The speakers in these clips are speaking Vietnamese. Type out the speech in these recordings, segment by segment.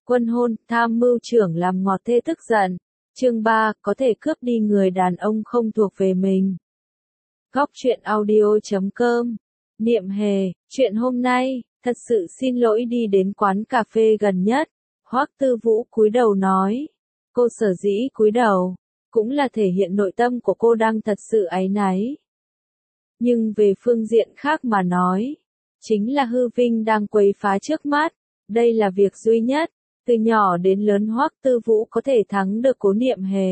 Quân hôn, tham mưu trưởng làm ngọt thê tức giận. Chương 3, có thể cướp đi người đàn ông không thuộc về mình. Góc truyện audio.com. Niệm Hề, chuyện hôm nay, thật sự xin lỗi đi đến quán cà phê gần nhất. Hoắc Tư Vũ cúi đầu nói. Cô sở dĩ cúi đầu, cũng là thể hiện nội tâm của cô đang thật sự áy náy. Nhưng về phương diện khác mà nói, chính là hư vinh đang quấy phá trước mắt. Đây là việc duy nhất, từ nhỏ đến lớn Hoắc Tư Vũ có thể thắng được Cố Niệm Hề.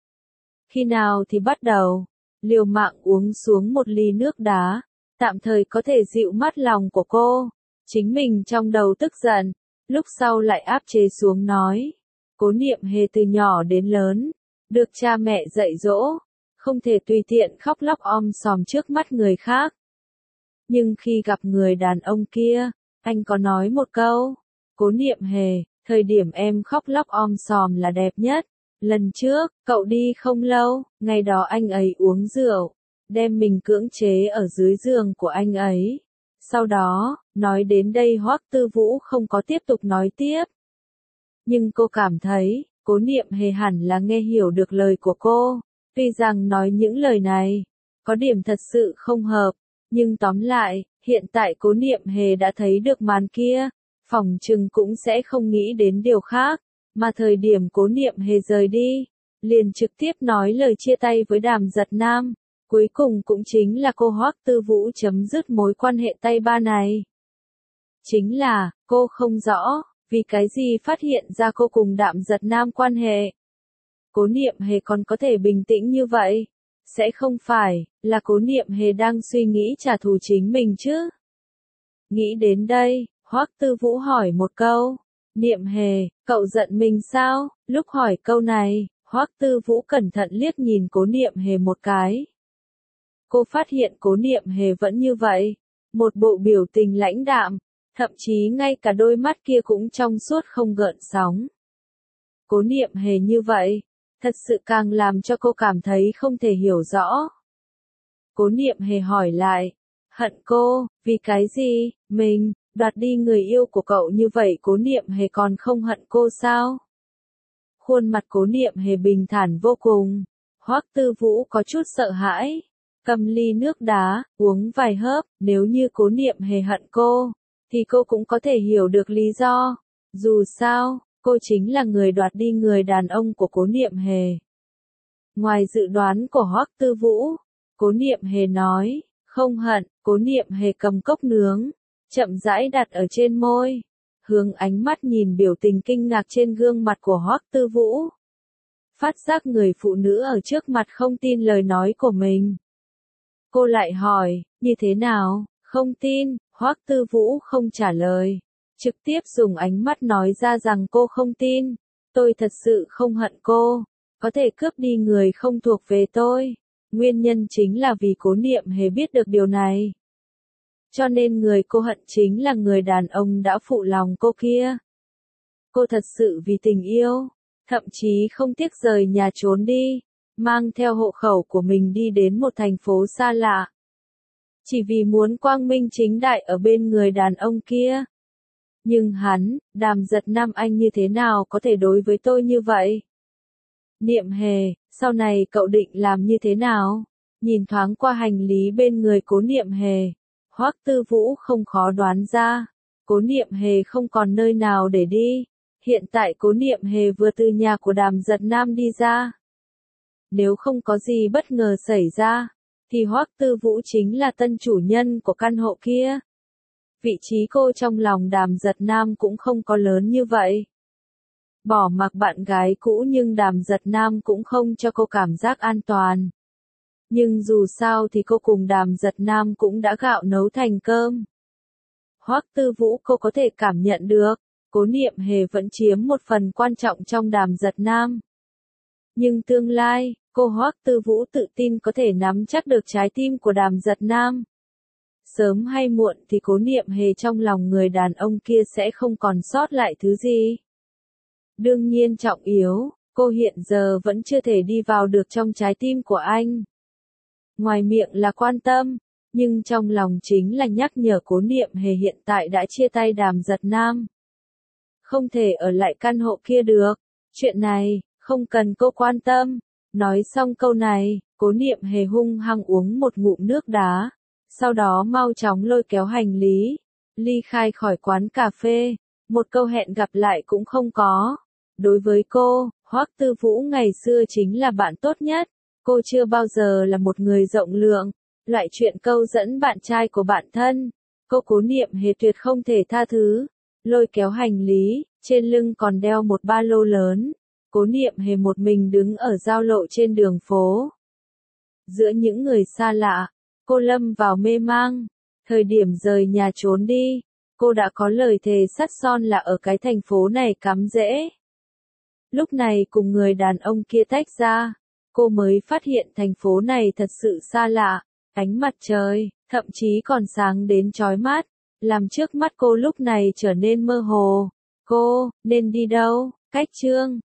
Khi nào thì bắt đầu, liều mạng uống xuống một ly nước đá, tạm thời có thể dịu mắt lòng của cô. Chính mình trong đầu tức giận, lúc sau lại áp chế xuống nói. Cố Niệm Hề từ nhỏ đến lớn, được cha mẹ dạy dỗ, không thể tùy tiện khóc lóc om sòm trước mắt người khác. Nhưng khi gặp người đàn ông kia, anh có nói một câu, Cố Niệm Hề, thời điểm em khóc lóc om sòm là đẹp nhất. Lần trước, cậu đi không lâu, ngày đó anh ấy uống rượu, đem mình cưỡng chế ở dưới giường của anh ấy. Sau đó, nói đến đây Hoắc Tư Vũ không có tiếp tục nói tiếp. Nhưng cô cảm thấy, Cố Niệm Hề hẳn là nghe hiểu được lời của cô. Tuy rằng nói những lời này, có điểm thật sự không hợp, nhưng tóm lại, hiện tại Cố Niệm Hề đã thấy được màn kia, phỏng chừng cũng sẽ không nghĩ đến điều khác, mà thời điểm Cố Niệm Hề rời đi, liền trực tiếp nói lời chia tay với Đàm Giật Nam, cuối cùng cũng chính là cô Hoắc Tư Vũ chấm dứt mối quan hệ tay ba này. Chính là, cô không rõ, vì cái gì phát hiện ra cô cùng Đàm Giật Nam quan hệ. Cố Niệm Hề còn có thể bình tĩnh như vậy, sẽ không phải là Cố Niệm Hề đang suy nghĩ trả thù chính mình chứ? Nghĩ đến đây, Hoắc Tư Vũ hỏi một câu, Niệm Hề, cậu giận mình sao? Lúc hỏi câu này, Hoắc Tư Vũ cẩn thận liếc nhìn Cố Niệm Hề một cái. Cô phát hiện Cố Niệm Hề vẫn như vậy, một bộ biểu tình lãnh đạm, thậm chí ngay cả đôi mắt kia cũng trong suốt không gợn sóng. Cố Niệm Hề như vậy, thật sự càng làm cho cô cảm thấy không thể hiểu rõ. Cố Niệm Hề hỏi lại, hận cô, vì cái gì, mình, đoạt đi người yêu của cậu như vậy Cố Niệm Hề còn không hận cô sao? Khuôn mặt Cố Niệm Hề bình thản vô cùng, Hoắc Tư Vũ có chút sợ hãi, cầm ly nước đá, uống vài hớp, nếu như Cố Niệm Hề hận cô, thì cô cũng có thể hiểu được lý do, dù sao, cô chính là người đoạt đi người đàn ông của Cố Niệm Hề. Ngoài dự đoán của Hoắc Tư Vũ, Cố Niệm Hề nói, không hận, Cố Niệm Hề cầm cốc nướng, chậm rãi đặt ở trên môi, hướng ánh mắt nhìn biểu tình kinh ngạc trên gương mặt của Hoắc Tư Vũ. Phát giác người phụ nữ ở trước mặt không tin lời nói của mình. Cô lại hỏi, như thế nào, không tin, Hoắc Tư Vũ không trả lời, trực tiếp dùng ánh mắt nói ra rằng cô không tin, tôi thật sự không hận cô, có thể cướp đi người không thuộc về tôi, nguyên nhân chính là vì Cố Niệm Hề biết được điều này. Cho nên người cô hận chính là người đàn ông đã phụ lòng cô kia. Cô thật sự vì tình yêu, thậm chí không tiếc rời nhà trốn đi, mang theo hộ khẩu của mình đi đến một thành phố xa lạ. Chỉ vì muốn quang minh chính đại ở bên người đàn ông kia. Nhưng hắn, Đàm Giật Nam anh như thế nào có thể đối với tôi như vậy? Niệm Hề, sau này cậu định làm như thế nào? Nhìn thoáng qua hành lý bên người Cố Niệm Hề, Hoắc Tư Vũ không khó đoán ra, Cố Niệm Hề không còn nơi nào để đi. Hiện tại Cố Niệm Hề vừa từ nhà của Đàm Giật Nam đi ra. Nếu không có gì bất ngờ xảy ra, thì Hoắc Tư Vũ chính là tân chủ nhân của căn hộ kia. Vị trí cô trong lòng Đàm Giật Nam cũng không có lớn như vậy. Bỏ mặc bạn gái cũ nhưng Đàm Giật Nam cũng không cho cô cảm giác an toàn. Nhưng dù sao thì cô cùng Đàm Giật Nam cũng đã gạo nấu thành cơm. Hoắc Tư Vũ cô có thể cảm nhận được, Cố Niệm Hề vẫn chiếm một phần quan trọng trong Đàm Giật Nam. Nhưng tương lai, cô Hoắc Tư Vũ tự tin có thể nắm chắc được trái tim của Đàm Giật Nam. Sớm hay muộn thì Cố Niệm Hề trong lòng người đàn ông kia sẽ không còn sót lại thứ gì. Đương nhiên trọng yếu, cô hiện giờ vẫn chưa thể đi vào được trong trái tim của anh. Ngoài miệng là quan tâm, nhưng trong lòng chính là nhắc nhở Cố Niệm Hề hiện tại đã chia tay Đàm Giật Nam. không thể ở lại căn hộ kia được. Chuyện này, không cần cô quan tâm. Nói xong câu này, Cố Niệm Hề hung hăng uống một ngụm nước đá. Sau đó mau chóng lôi kéo hành lý, ly khai khỏi quán cà phê. Một câu hẹn gặp lại cũng không có. Đối với cô, Hoắc Tư Vũ ngày xưa chính là bạn tốt nhất. Cô chưa bao giờ là một người rộng lượng. Loại chuyện câu dẫn bạn trai của bạn thân, cô Cố Niệm Hề tuyệt không thể tha thứ. Lôi kéo hành lý, trên lưng còn đeo một ba lô lớn. Cố Niệm Hề một mình đứng ở giao lộ trên đường phố. Giữa những người xa lạ, cô lâm vào mê mang. Thời điểm rời nhà trốn đi, cô đã có lời thề sắt son là ở cái thành phố này cắm rễ. Lúc này cùng người đàn ông kia tách ra, cô mới phát hiện thành phố này thật sự xa lạ. Ánh mặt trời, thậm chí còn sáng đến chói mắt, làm trước mắt cô lúc này trở nên mơ hồ. Cô, nên đi đâu? Cách chương